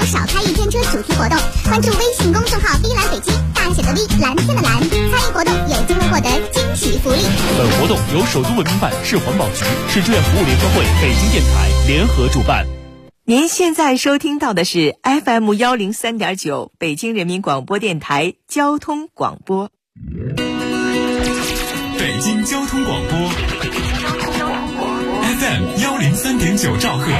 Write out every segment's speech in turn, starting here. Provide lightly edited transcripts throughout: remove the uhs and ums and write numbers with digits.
少开一天车主题活动，关注微信公众号“V 蓝北京”，大写的 V， 蓝天的蓝，参与活动有机会获得惊喜福利。 本活动由首都文明办、市环保局、市志愿服务联合会、北京电台联合主办。 您现在收听到的是 FM 103.9北京人民广播电台交通广播。 北京交通广播 FM 103.9兆赫，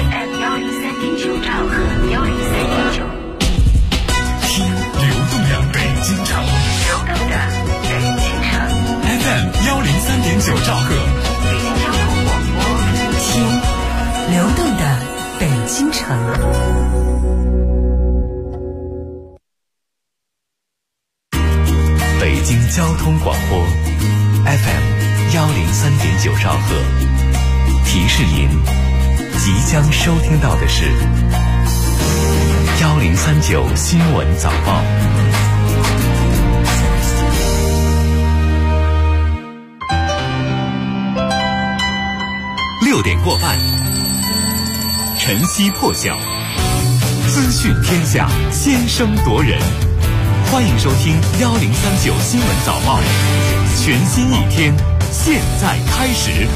听流动的北京城，FM 103.9兆赫， 北京交通广播，听流动的北京城。 北京交通广播 FM 103.9兆赫，提示您即将收听到的是1039新闻早报。6点过半，晨曦破晓，资讯天下，先声夺人。欢迎收听1039新闻早报，全新一天，现在开始。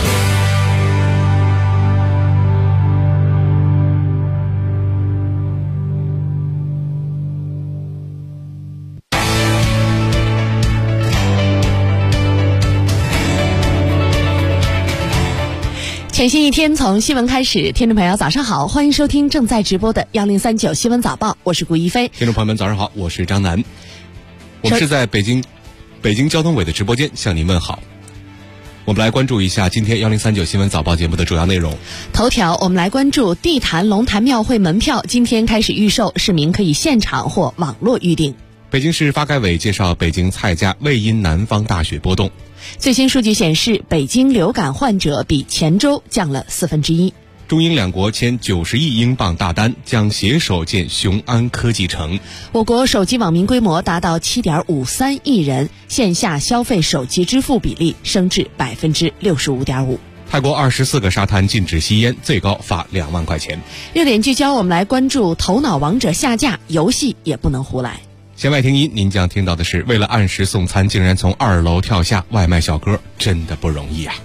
全新一天从新闻开始，听众朋友早上好，欢迎收听正在直播的1039新闻早报，我是顾一飞。 听众朋友们早上好，我是张楠。我们是在北京交通委的直播间向您问好。我们来关注一下今天1039新闻早报节目的主要内容。 头条，我们来关注地坛龙潭庙会门票今天开始预售，市民可以现场或网络预订。 北京市发改委介绍北京菜价未因南方大雪波动。 最新数据显示，北京流感患者比前周降了1/4。 中英两国签90亿英镑大单，将携手建雄安科技城。 我国手机网民规模达到7.53亿人，线下消费手机支付比例升至65.5%。 泰国24个沙滩禁止吸烟，最高罚2万块钱。 热点聚焦，我们来关注头脑王者下架，游戏也不能胡来。 弦外听音，您将听到的是，为了按时送餐，竟然从2楼跳下，外卖小哥真的不容易啊！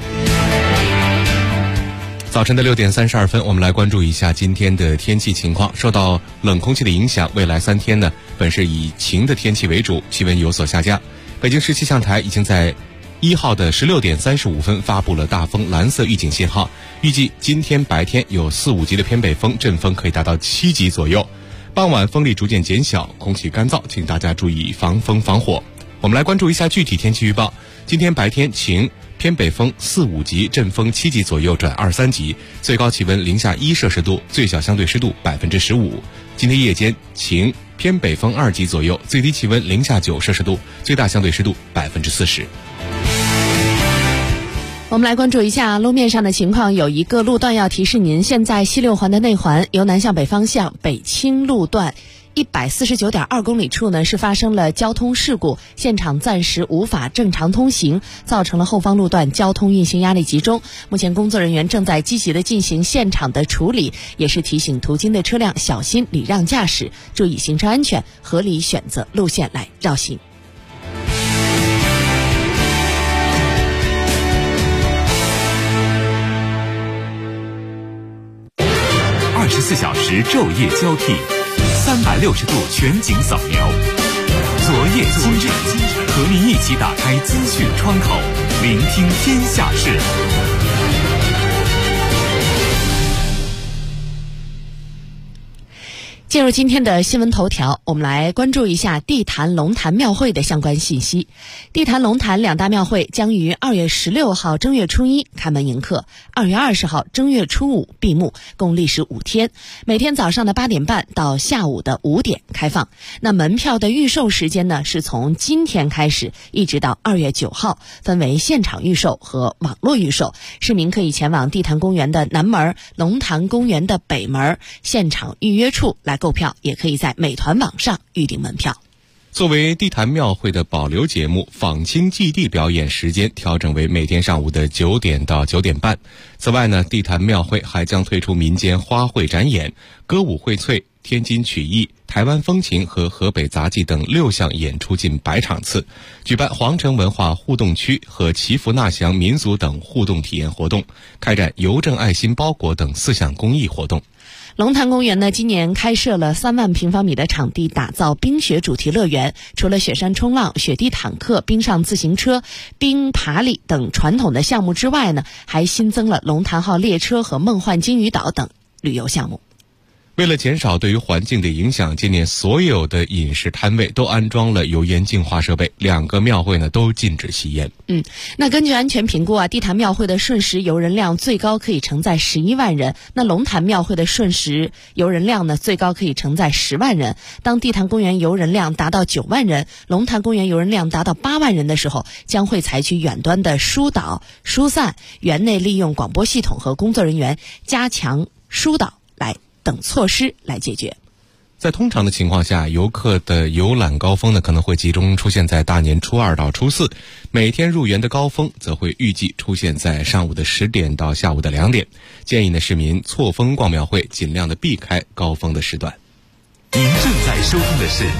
早晨的6点32分，我们来关注一下今天的天气情况。受到冷空气的影响，未来3天呢，本是以晴的天气为主，气温有所下降。北京市气象台已经在1号的16点35分发布了大风蓝色预警信号，预计今天白天有4、5级的偏北风，阵风可以达到7级左右。傍晚风力逐渐减小，空气干燥，请大家注意防风防火。我们来关注一下具体天气预报。今天白天晴，偏北风4、5级，阵风7级左右转2、3级，最高气温零下1摄氏度，最小相对湿度15%。今天夜间晴，偏北风2级左右，最低气温零下9摄氏度，最大相对湿度40%。 我们来关注一下路面上的情况，有一个路段要提示您，现在西6环的内环由南向北方向北青路段149.2公里处呢是发生了交通事故，现场暂时无法正常通行，造成了后方路段交通运行压力集中。目前工作人员正在积极的进行现场的处理，也是提醒途经的车辆小心礼让驾驶，注意行车安全，合理选择路线来绕行。 24小时昼夜交替，360度全景扫描，昨夜今日，和您一起打开资讯窗口，聆听天下事。 进入今天的新闻头条，我们来关注一下地坛龙潭庙会的相关信息。地坛龙潭两大庙会将于2月16号正月初1开门迎客，2月20号正月初5闭幕，共历时5天，每天早上的8点半到下午的5点开放。那门票的预售时间呢，是从今天开始一直到2月9号，分为现场预售和网络预售。市民可以前往地坛公园的南门、龙潭公园的北门现场预约处来购票，也可以在美团网上预订门票。 作为地坛庙会的保留节目，访亲祭地表演时间调整为每天上午的9点到9点半。此外呢，地坛庙会还将推出民间花卉展演、歌舞荟萃、 天津曲艺、台湾风情和河北杂技等6项演出近100场次，举办皇城文化互动区和祈福纳祥民俗等互动体验活动，开展邮政爱心包裹等4项公益活动。 龙潭公园呢，今年开设了3万平方米的场地，打造冰雪主题乐园。除了雪山冲浪、雪地坦克、冰上自行车、冰爬犁等传统的项目之外呢，还新增了龙潭号列车和梦幻鲸鱼岛等旅游项目。 为了减少对于环境的影响，今年所有的饮食摊位都安装了油烟净化设备，2个庙会呢都禁止吸烟。 那根据安全评估啊，地坛庙会的瞬时游人量最高可以承载11万人，那龙潭庙会的瞬时游人量呢最高可以承载10万人。当地坛公园游人量达到9万人，龙潭公园游人量达到8万人的时候，将会采取远端的疏导、疏散，园内利用广播系统和工作人员加强疏导等措施来解决。 在通常的情况下，游客的游览高峰呢可能会集中出现在大年初2到初4，每天入园的高峰则会预计出现在上午的10点到下午的2点。建议呢市民错峰逛庙会，尽量的避开高峰的时段。 您正在收听的是1039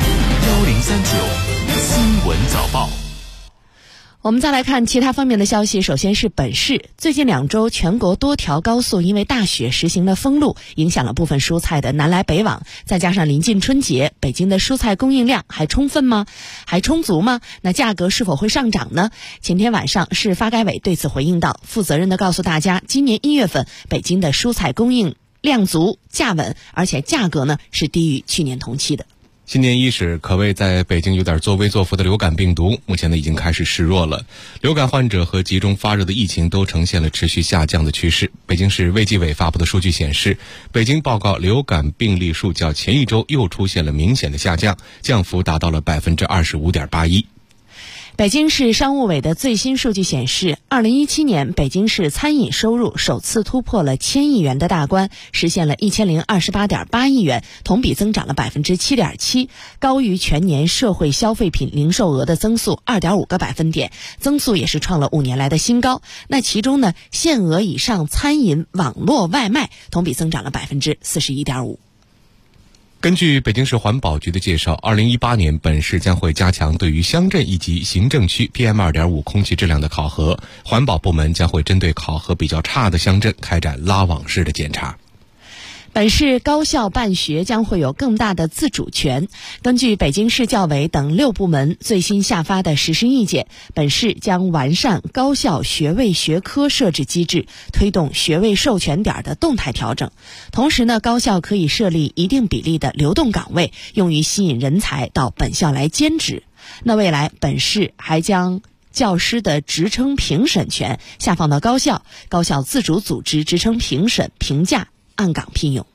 新闻早报。 我们再来看其他方面的消息。首先是本市，最近2周全国多条高速因为大雪实行了封路，影响了部分蔬菜的南来北往。再加上临近春节，北京的蔬菜供应量还充分吗？还充足吗？那价格是否会上涨呢？前天晚上市发改委对此回应道，负责任地告诉大家，今年1月份北京的蔬菜供应量足、价稳，而且价格呢是低于去年同期的。 新年伊始，可谓在北京有点作威作福的流感病毒，目前呢已经开始示弱了。流感患者和集中发热的疫情都呈现了持续下降的趋势。北京市卫计委发布的数据显示，北京报告流感病例数较前一周又出现了明显的下降，降幅达到了 25.81%。 北京市商务委的最新数据显示，2017年北京市餐饮收入首次突破了1000亿元的大关，实现了1028.8亿元，同比增长了 7.7%， 高于全年社会消费品零售额的增速 2.5个百分点，增速也是创了5年来的新高。那其中呢，限额以上餐饮网络外卖同比增长了 41.5%。 根据北京市环保局的介绍，2018年本市将会加强对于乡镇以及行政区 PM2.5 空气质量的考核，环保部门将会针对考核比较差的乡镇开展拉网式的检查。 本市高校办学将会有更大的自主权。根据北京市教委等6部门最新下发的实施意见，本市将完善高校学位学科设置机制，推动学位授权点的动态调整。同时呢，高校可以设立一定比例的流动岗位，用于吸引人才到本校来兼职。那未来本市还将教师的职称评审权下放到高校，高校自主组织职称评审、评价，按岗聘用。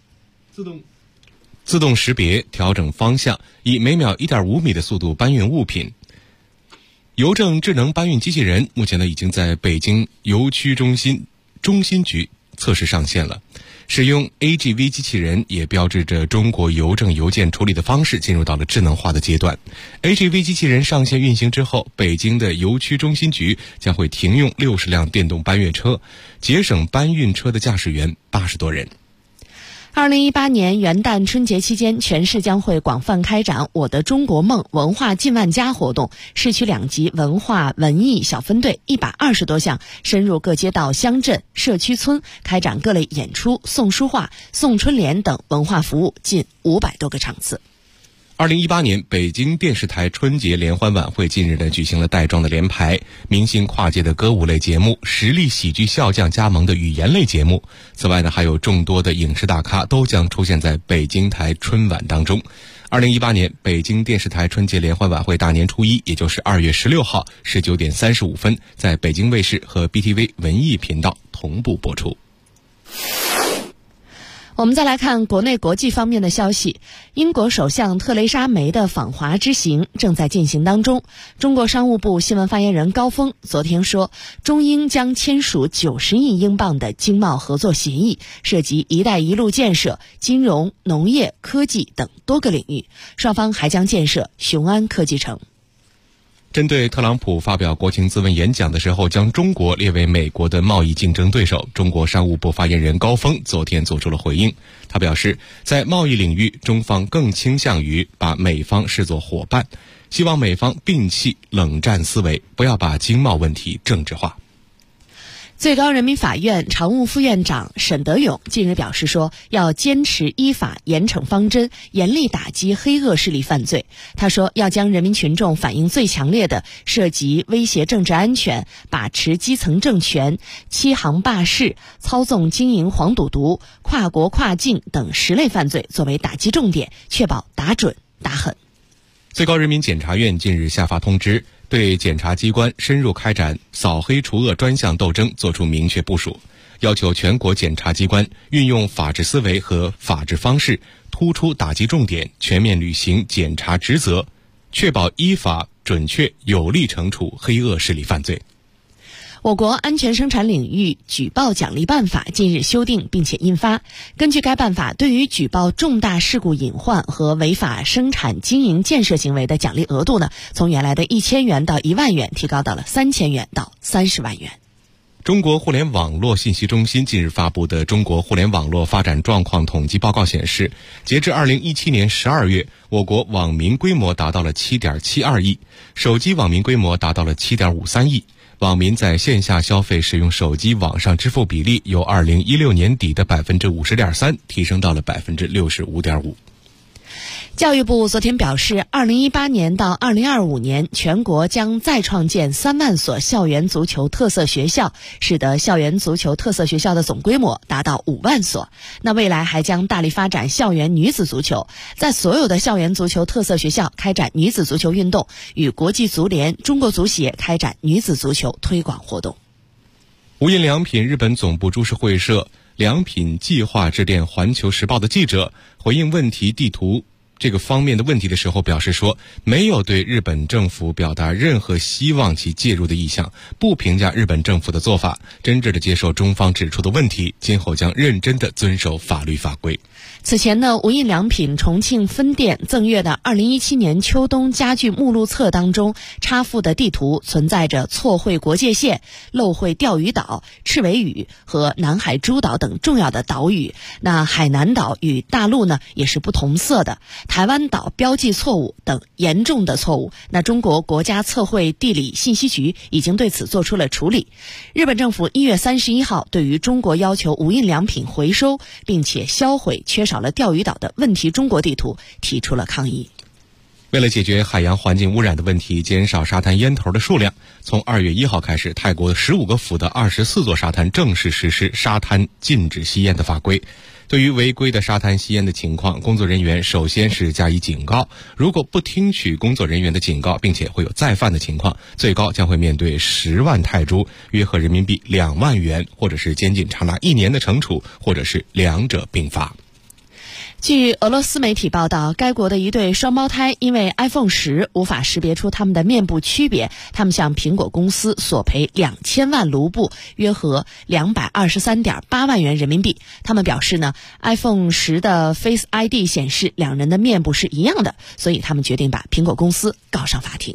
自动识别调整方向，以每秒 1.5 米的速度搬运物品。邮政智能搬运机器人目前呢已经在北京邮区中心局测试上线了。使用 AGV 机器人也标志着中国邮政邮件处理的方式进入到了智能化的阶段。AGV 机器人上线运行之后，北京的邮区中心局将会停用60辆电动搬运车，节省搬运车的驾驶员80多人。 2018年元旦春节期间，全市将会广泛开展我的中国梦文化进万家活动，市区2级文化文艺小分队120多项深入各街道乡镇社区村，开展各类演出、送书画、送春联等文化服务近500多个场次。 2018年北京电视台春节联欢晚会近日呢举行了带妆的联排，明星跨界的歌舞类节目，实力喜剧笑将加盟的语言类节目。此外呢，还有众多的影视大咖都将出现在北京台春晚当中。2018年北京电视台春节联欢晚会大年初一，也就是2月16号19点35分，在北京卫视和 BTV 文艺频道同步播出。 我们再来看国内国际方面的消息。英国首相特蕾莎梅的访华之行正在进行当中。中国商务部新闻发言人高峰昨天说，中英将签署90亿英镑的经贸合作协议，涉及一带一路建设、金融、农业、科技等多个领域。双方还将建设雄安科技城。 针对特朗普发表国情咨文演讲的时候将中国列为美国的贸易竞争对手，中国商务部发言人高峰昨天做出了回应。他表示，在贸易领域，中方更倾向于把美方视作伙伴，希望美方摒弃冷战思维，不要把经贸问题政治化。 最高人民法院常务副院长沈德勇近日表示说，要坚持依法严惩方针，严厉打击黑恶势力犯罪。他说，要将人民群众反映最强烈的涉及威胁政治安全、把持基层政权、欺行霸市、操纵经营黄赌毒、跨国跨境等10类犯罪作为打击重点，确保打准打狠。 最高人民检察院近日下发通知，对检察机关深入开展扫黑除恶专项斗争作出明确部署，要求全国检察机关运用法治思维和法治方式，突出打击重点，全面履行检察职责，确保依法准确有力惩处黑恶势力犯罪。 我国安全生产领域举报奖励办法近日修订并且印发。根据该办法，对于举报重大事故隐患和违法生产经营建设行为的奖励额度呢，从原来的1000元到1万元，提高到了3000元到30万元。 中国互联网络信息中心近日发布的《中国互联网络发展状况统计报告》显示，截至2017年12月，我国网民规模达到了7.72亿，手机网民规模达到了7.53亿。网民在线下消费使用手机网上支付比例由2016年底的50.3%提升到了65.5%。 教育部昨天表示，2018年到2025年，全国将再创建3万所校园足球特色学校，使得校园足球特色学校的总规模达到5万所。那未来还将大力发展校园女子足球，在所有的校园足球特色学校开展女子足球运动，与国际足联、中国足协开展女子足球推广活动。 无印良品日本总部株式会社良品计划致电环球时报的记者，回应问题地图这个方面的问题的时候表示说，没有对日本政府表达任何希望其介入的意向，不评价日本政府的做法，真挚地接受中方指出的问题，今后将认真地遵守法律法规。 此前呢，无印良品重庆分店赠阅的2017年秋冬家具目录册当中插附的地图存在着错绘国界线、漏绘钓鱼岛、赤尾屿和南海诸岛等重要的岛屿。那海南岛与大陆呢也是不同色的，台湾岛标记错误等严重的错误。那中国国家测绘地理信息局已经对此做出了处理。日本政府1月31号对于中国要求无印良品回收并且销毁缺少了钓鱼岛的问题中国地图提出了抗议。 为了解决海洋环境污染的问题，减少沙滩烟头的数量，从2月1号开始，泰国15个府的24座沙滩正式实施沙滩禁止吸烟的法规。对于违规的沙滩吸烟的情况，工作人员首先是加以警告，如果不听取工作人员的警告，并且会有再犯的情况，最高将会面对10万泰铢，约合人民币2万元，或者是监禁长达1年的惩处，或者是两者并罚。 据俄罗斯媒体报道，该国的一对双胞胎因为 iPhone 10无法识别出他们的面部区别，他们向苹果公司索赔2000万卢布，约合223.8万元人民币。他们表示呢 ，iPhone 10的 Face ID 显示两人的面部是一样的，所以他们决定把苹果公司告上法庭。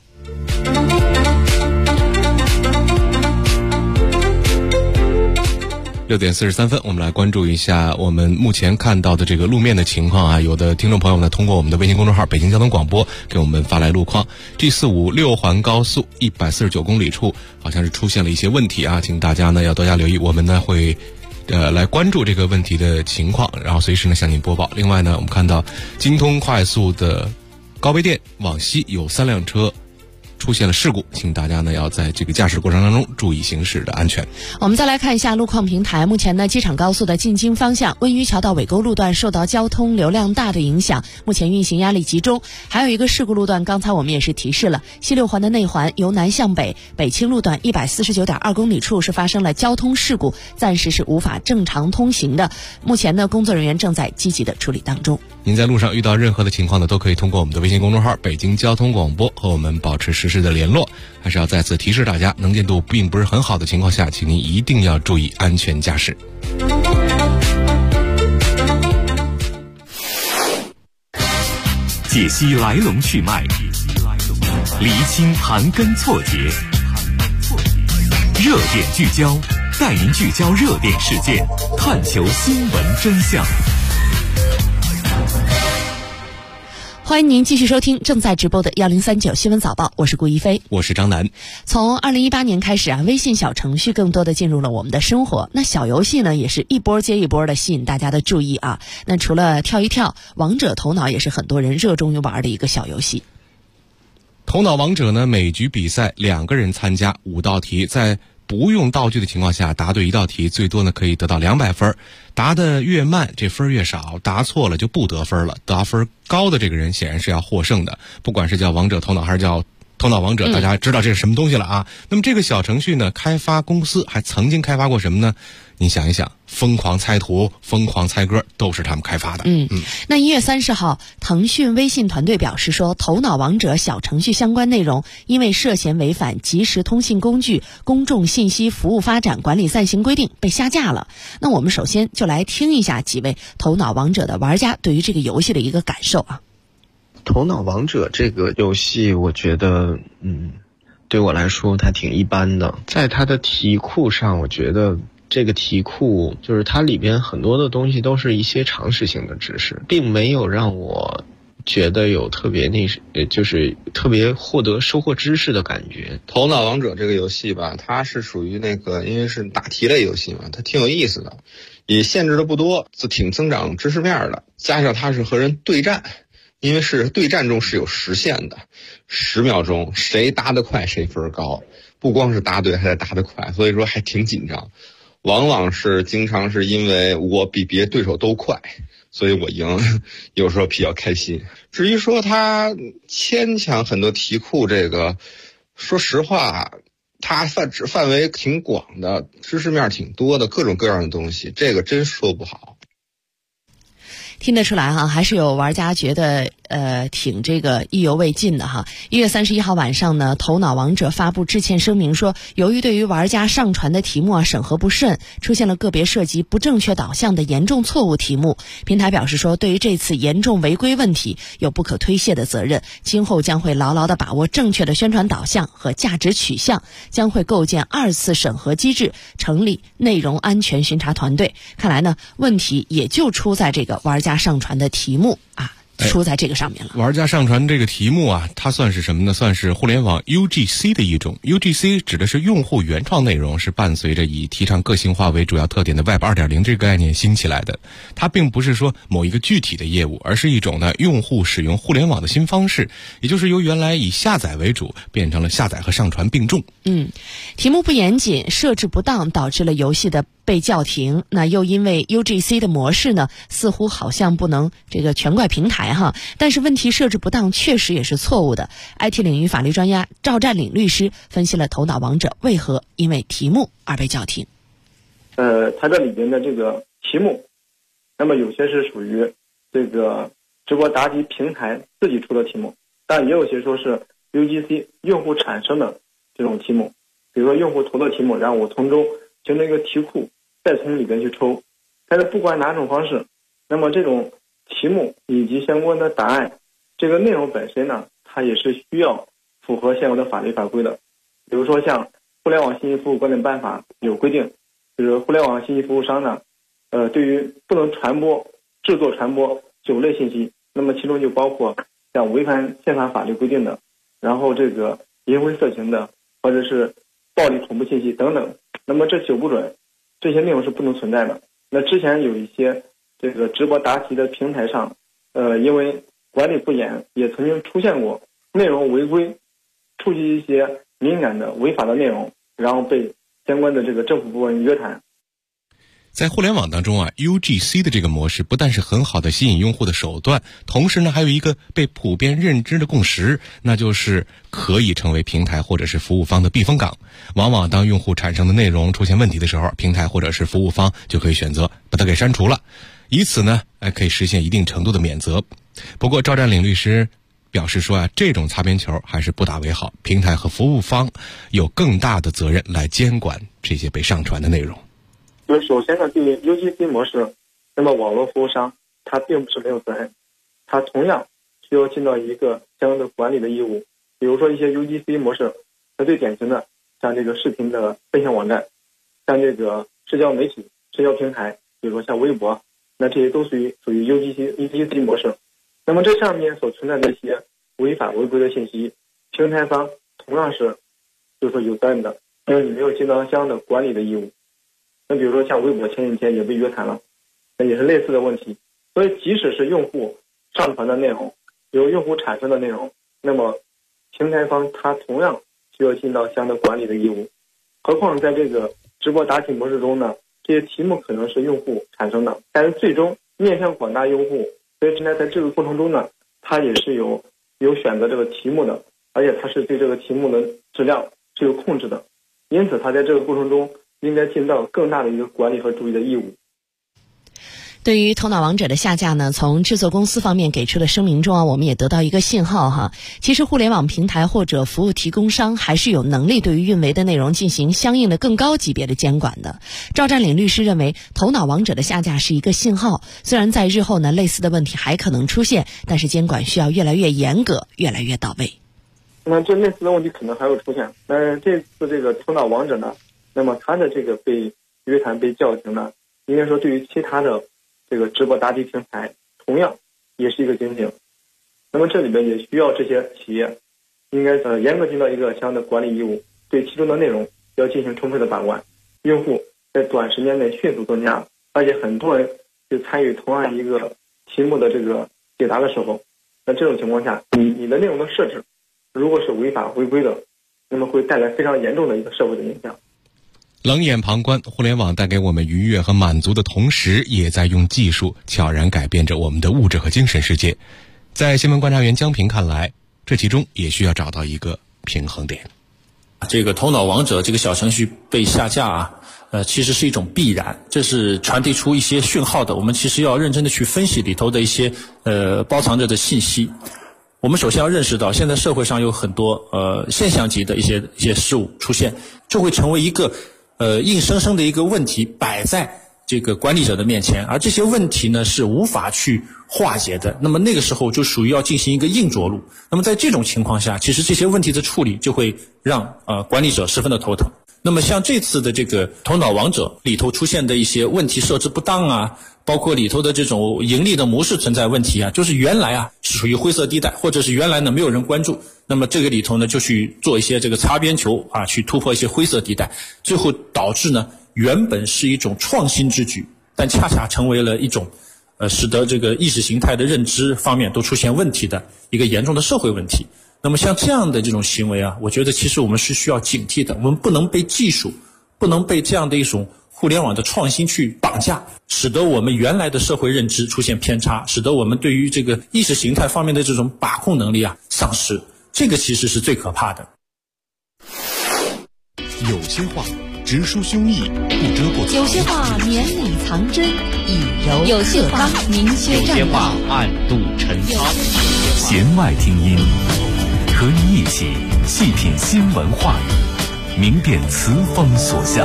6点43分，我们来关注一下我们目前看到的这个路面的情况啊。有的听众朋友呢，通过我们的微信公众号北京交通广播给我们发来路况。G456环高速149公里处好像是出现了一些问题啊，请大家呢要多加留意，我们呢会来关注这个问题的情况，然后随时呢向您播报。另外呢，我们看到京通快速的高碑店往西有3辆车出现了事故，请大家呢要在这个驾驶过程当中注意行驶的安全。 我们再来看一下路况平台，目前呢机场高速的进京方向温榆桥到尾沟路段受到交通流量大的影响，目前运行压力集中。还有一个事故路段，刚才我们也是提示了，西六环的内环由南向北北清路段149.2公里处是发生了交通事故，暂时是无法正常通行的。目前呢工作人员正在积极的处理当中。 您在路上遇到任何的情况呢，都可以通过我们的微信公众号北京交通广播和我们保持实时的联络。还是要再次提示大家，能见度并不是很好的情况下，请您一定要注意安全驾驶。 解析来龙去脉， 厘清盘根错节，热点聚焦，带您聚焦热点事件，探求新闻真相。 欢迎您继续收听正在直播的1039新闻早报，我是顾一飞， 我是张楠。 从2018年开始微信小程序更多的进入了我们的生活，那小游戏呢也是一波接一波的吸引大家的注意那除了跳一跳，王者头脑也是很多人热衷于玩的一个小游戏。 头脑王者呢，每局比赛2个人参加5道题，在不用道具的情况下答对1道题，最多呢可以得到200分，答得越慢这分越少，答错了就不得分了，得分高的这个人显然是要获胜的，不管是叫王者头脑还是叫头脑王者，大家知道这是什么东西了那么这个小程序呢，开发公司还曾经开发过什么呢？你想一想，疯狂猜图、疯狂猜歌都是他们开发的。 那1月30号，腾讯微信团队表示说，头脑王者小程序相关内容因为涉嫌违反即时通信工具公众信息服务发展管理暂行规定被下架了。那我们首先就来听一下几位头脑王者的玩家对于这个游戏的一个感受头脑王者这个游戏，我觉得对我来说它挺一般的。在它的题库上，我觉得这个题库就是它里边很多的东西都是一些常识性的知识，并没有让我觉得有特别就是特别收获知识的感觉。 头脑王者这个游戏吧，它是属于因为是答题类游戏嘛，它挺有意思的，也限制的不多，挺增长知识面的。加上它是和人对战，因为是对战中是有时限的，10秒钟，谁答得快谁分高，不光是答对还得答得快，所以说还挺紧张。往往是经常是因为我比别对手都快，所以我赢，有时候比较开心。至于说他牵强很多题库，这个说实话，它范围挺广的，知识面挺多的，各种各样的东西，这个真说不好。 听得出来还是有玩家觉得挺这个意犹未尽的1月31号晚上呢，头脑王者发布致歉声明说，由于对于玩家上传的题目审核不慎，出现了个别涉及不正确导向的严重错误题目，平台表示说，对于这次严重违规问题有不可推卸的责任，今后将会牢牢地把握正确的宣传导向和价值取向，将会构建2次审核机制，成立内容安全巡查团队。看来呢，问题也就出在这个玩家上传的题目出在这个上面了。 玩家上传这个题目它算是什么呢？算是互联网 UGC 的一种。UGC 指的是用户原创内容，是伴随着以提倡个性化为主要特点的 Web 2.0 这个概念兴起来的。它并不是说某一个具体的业务，而是一种用户使用互联网的新方式，也就是由原来以下载为主，变成了下载和上传并重。 题目不严谨，设置不当，导致了游戏的被叫停。那又因为 UGC 的模式呢，似乎好像不能这个全怪平台但是问题设置不当确实也是错误的。IT 领域法律专家赵占领律师分析了头脑王者为何因为题目而被叫停。 它这里边的这个题目，那么有些是属于这个直播答题平台自己出的题目，但也有些说是 UGC 用户产生的这种题目，比如说用户投的题目，然后我从中形成一个题库，再从里边去抽。但是不管哪种方式，那么这种题目以及相关的答案，这个内容本身呢，它也是需要符合现有的法律法规的。比如说像互联网信息服务管理办法有规定，就是互联网信息服务商呢，对于不能制作传播9类信息，那么其中就包括像违反宪法法律规定的，然后这个淫秽色情的，或者是暴力恐怖信息等等。那么这9不准，这些内容是不能存在的。那之前有一些这个直播答题的平台上，因为管理不严，也曾经出现过内容违规，触及一些敏感的违法的内容，然后被相关的这个政府部门约谈。 在互联网当中UGC 的这个模式不但是很好的吸引用户的手段，同时呢还有一个被普遍认知的共识，那就是可以成为平台或者是服务方的避风港。往往当用户产生的内容出现问题的时候，平台或者是服务方就可以选择把它给删除了，以此呢可以实现一定程度的免责。不过赵占领律师表示说这种擦边球还是不大为好，平台和服务方有更大的责任来监管这些被上传的内容。 首先呢，对于 UGC 模式，那么网络服务商它并不是没有责任，它同样需要尽到一个相应的管理的义务， 比如说一些 UGC 模式，那最典型的像这个视频的分享网站，像这个社交媒体、社交平台，比如说像微博，那这些都属于UGC 模式。那么这上面所存在的一些违法违规的信息，平台方同样是就是说有责任的，因为你没有进到箱的管理的义务。那比如说像微博前几天也被约谈了，那也是类似的问题。所以即使是用户上传的内容，由用户产生的内容，那么平台方他同样需要进到箱的管理的义务。何况在这个直播答题模式中呢，这些题目可能是用户产生的，但是最终面向广大用户，所以平台在这个过程中呢，它也是有选择这个题目的，而且它是对这个题目的质量是有控制的，因此它在这个过程中应该尽到更大的一个管理和注意的义务。 对于头脑王者的下架呢，从制作公司方面给出的声明中我们也得到一个信号哈。其实互联网平台或者服务提供商还是有能力对于运维的内容进行相应的更高级别的监管的。赵占领律师认为，头脑王者的下架是一个信号，虽然在日后呢类似的问题还可能出现，但是监管需要越来越严格，越来越到位。 那这类似的问题可能还会出现，但是这次这个头脑王者呢，那么他的这个被约谈被叫停呢，应该说对于其他的这个直播答题平台同样也是一个警醒。那么这里边也需要这些企业应该严格尽到一个相应的管理义务，对其中的内容要进行充分的把关，用户在短时间内迅速增加，而且很多人就参与同样一个题目的这个解答的时候，那这种情况下，你的内容的设置如果是违法违规的，那么会带来非常严重的一个社会的影响。 冷眼旁观，互联网带给我们愉悦和满足的同时，也在用技术悄然改变着我们的物质和精神世界。在新闻观察员江平看来，这其中也需要找到一个平衡点。 这个头脑王者这个小程序被下架其实是一种必然，这是传递出一些讯号的。我们其实要认真的去分析里头的一些包藏着的信息。我们首先要认识到，现在社会上有很多现象级的一些事物出现，就会成为一个硬生生的一个问题摆在这个管理者的面前，而这些问题呢是无法去化解的。那么那个时候就属于要进行一个硬着陆。那么在这种情况下，其实这些问题的处理就会让管理者十分的头疼。那么像这次的这个头脑王者里头出现的一些问题设置不当啊，包括里头的这种盈利的模式存在问题啊，就是原来是属于灰色地带，或者是原来呢没有人关注，那么这个里头呢就去做一些这个擦边球去突破一些灰色地带，最后导致呢原本是一种创新之举，但恰恰成为了一种使得这个意识形态的认知方面都出现问题的一个严重的社会问题。那么像这样的这种行为我觉得其实我们是需要警惕的，我们不能被技术，不能被这样的一种互联网的创新去绑架，使得我们原来的社会认知出现偏差，使得我们对于这个意识形态方面的这种把控能力丧失，这个其实是最可怕的。 有些话直抒胸臆，不遮不藏； 有些话绵里藏针，以柔有些话明靴有些话暗度陈仓。 弦外听音，和你一起细品新闻话语，明辨词风所向。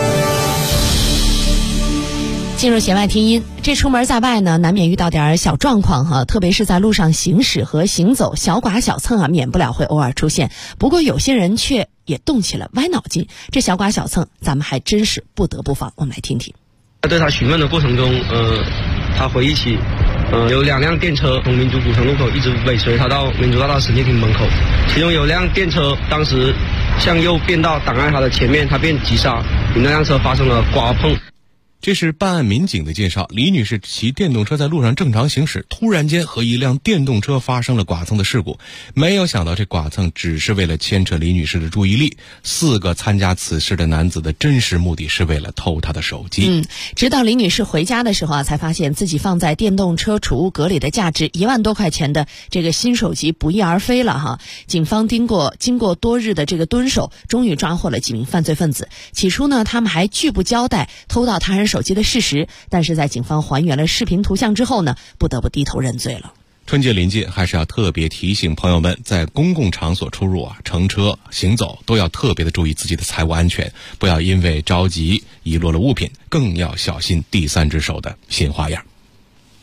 进入弦外听音，这出门在外呢，难免遇到点小状况特别是在路上行驶和行走，小剐小蹭免不了会偶尔出现。不过有些人却也动起了歪脑筋，这小剐小蹭咱们还真是不得不防。我们来听听。 在对他询问的过程中，他回忆起，有2辆电车从民族古城路口一直尾随他到民族大道审计厅门口，其中有辆电车当时向右变道挡在他的前面，他便急刹，与那辆车发生了刮碰。 这是办案民警的介绍，李女士骑电动车在路上正常行驶，突然间和一辆电动车发生了剐蹭的事故。没有想到这剐蹭只是为了牵扯李女士的注意力，4个参加此事的男子的真实目的是为了偷她的手机。 直到李女士回家的时候才发现自己放在电动车储物格里的价值1万多块钱的这个新手机不翼而飞了警方经过多日的这个蹲守，终于抓获了几名犯罪分子。起初呢，他们还拒不交代偷盗他人手机的事实，但是在警方还原了视频图像之后呢，不得不低头认罪了。 春节临近，还是要特别提醒朋友们，在公共场所出入乘车行走都要特别的注意自己的财务安全，不要因为着急遗落了物品，更要小心第三只手的新花样。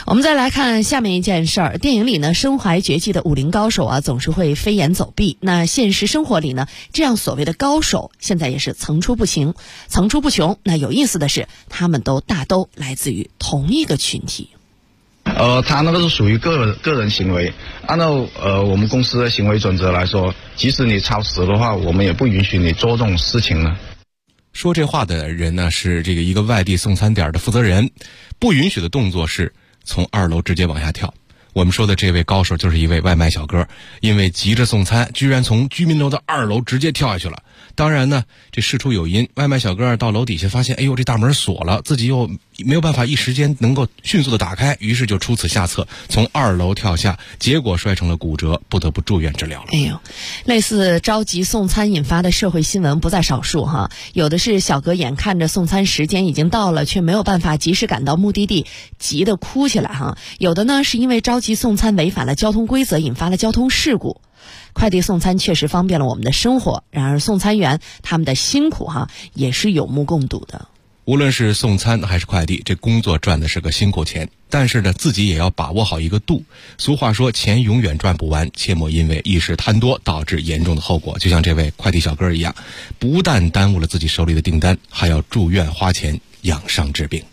我们再来看下面一件事儿。电影里呢，身怀绝技的武林高手啊，总是会飞檐走壁。那现实生活里呢，这样所谓的高手，现在也是层出不穷。那有意思的是，他们大都来自于同一个群体。 他那个是属于个人行为。按照我们公司的行为准则来说，即使你超时的话，我们也不允许你做这种事情呢。 说这话的人呢，是这个一个外地送餐点的负责人，不允许的动作是从2楼直接往下跳。我们说的这位高手就是一位外卖小哥，因为急着送餐，居然从居民楼的2楼直接跳下去了。当然呢，这事出有因，外卖小哥到楼底下发现，哎呦，这大门锁了，自己又没有办法一时间能够迅速的打开，于是就出此下策，从2楼跳下，结果摔成了骨折，不得不住院治疗了。 哎呦，类似着急送餐引发的社会新闻不在少数哈。有的是小哥眼看着送餐时间已经到了，却没有办法及时赶到目的地，急得哭起来哈。有的呢是因为着急送餐违反了交通规则，引发了交通事故。快递送餐确实方便了我们的生活，然而送餐员他们的辛苦也是有目共睹的。 无论是送餐还是快递，这工作赚的是个辛苦钱，但是呢，自己也要把握好一个度。俗话说，钱永远赚不完，切莫因为一时贪多导致严重的后果。就像这位快递小哥一样，不但耽误了自己手里的订单，还要住院花钱养伤治病。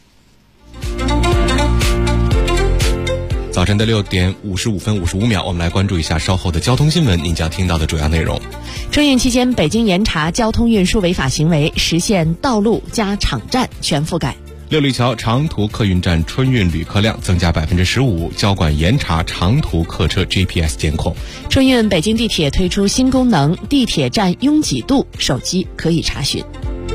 早晨的6点55分55秒，我们来关注一下稍后的交通新闻，您将听到的主要内容。 春运期间，北京严查交通运输违法行为，实现道路加场站全覆盖。 六里桥长途客运站春运旅客量增加15%，交管严查长途客车 GPS 监控。 春运北京地铁推出新功能，地铁站拥挤度手机可以查询。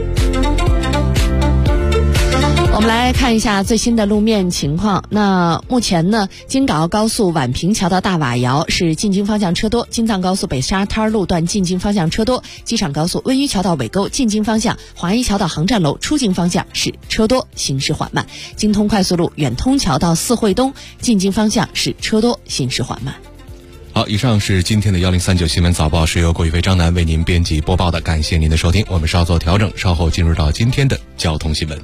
我们来看一下最新的路面情况。那目前呢，京港澳高速宛平桥到大瓦窑是进京方向车多，京藏高速北沙滩路段进京方向车多，机场高速温榆桥到尾沟进京方向，华谊桥到航站楼出京方向是车多，行驶缓慢。京通快速路远通桥到四惠东进京方向是车多，行驶缓慢。 好，以上是今天的1039新闻早报，是由郭宇飞、张楠为您编辑播报的，感谢您的收听。我们稍作调整，稍后进入到今天的交通新闻。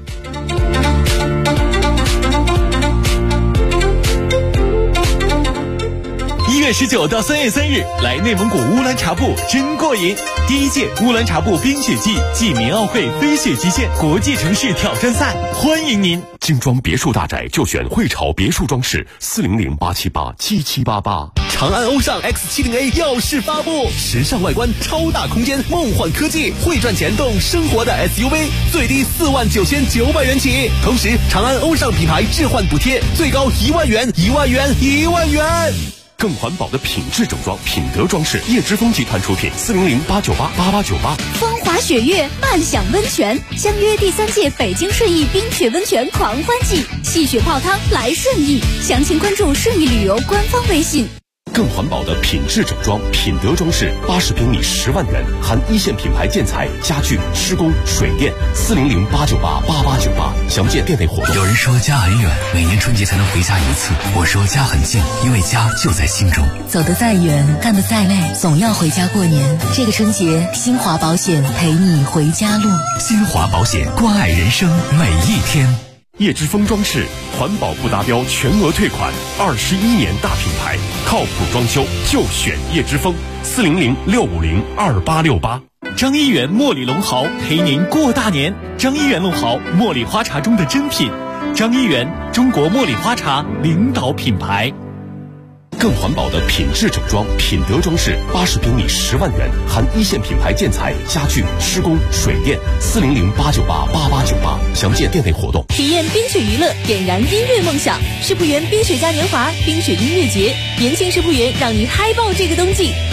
1月19到3月3日，来内蒙古乌兰察布真过瘾！第1届乌兰察布冰雪季暨棉奥会飞雪极限国际城市挑战赛，欢迎您！ 精装别墅大宅就选汇潮别墅装饰，400-878-7788。 长安欧尚 X70A 耀世发布，时尚外观，超大空间，梦幻科技，会赚钱动生活的 SUV， 最低49900元起。同时，长安欧尚品牌置换补贴最高1万元，1万元，1万元。 更环保的品质整装，品德装饰，叶之峰集团出品，400-898-8898。 风华雪月，漫享温泉，相约第3届北京顺义冰雪温泉狂欢季，戏雪泡汤来顺义，详情关注顺义旅游官方微信。 更环保的品质整装，品德装饰，80平米10万元，含1线品牌建材、家具、施工、水电，400-898-8898。详见店内活动。 有人说家很远，每年春节才能回家一次。我说家很近，因为家就在心中。 走得再远，干得再累，总要回家过年。这个春节，新华保险陪你回家路。 新华保险，关爱人生每一天。 叶之峰装饰，环保不达标全额退款，21年大品牌，靠谱装修就选叶之峰，400-650-2868。 张一元茉莉龙豪陪您过大年。张一元龙豪，茉莉花茶中的珍品。张一元，中国茉莉花茶领导品牌。 更环保的品质整装，品德装饰，80平米10万元，含1线品牌建材、家具、施工、水电，400-898-8898。详见店内活动。 体验冰雪娱乐，点燃音乐梦想。世博园冰雪嘉年华，冰雪音乐节，年轻世博园让你嗨爆这个冬季。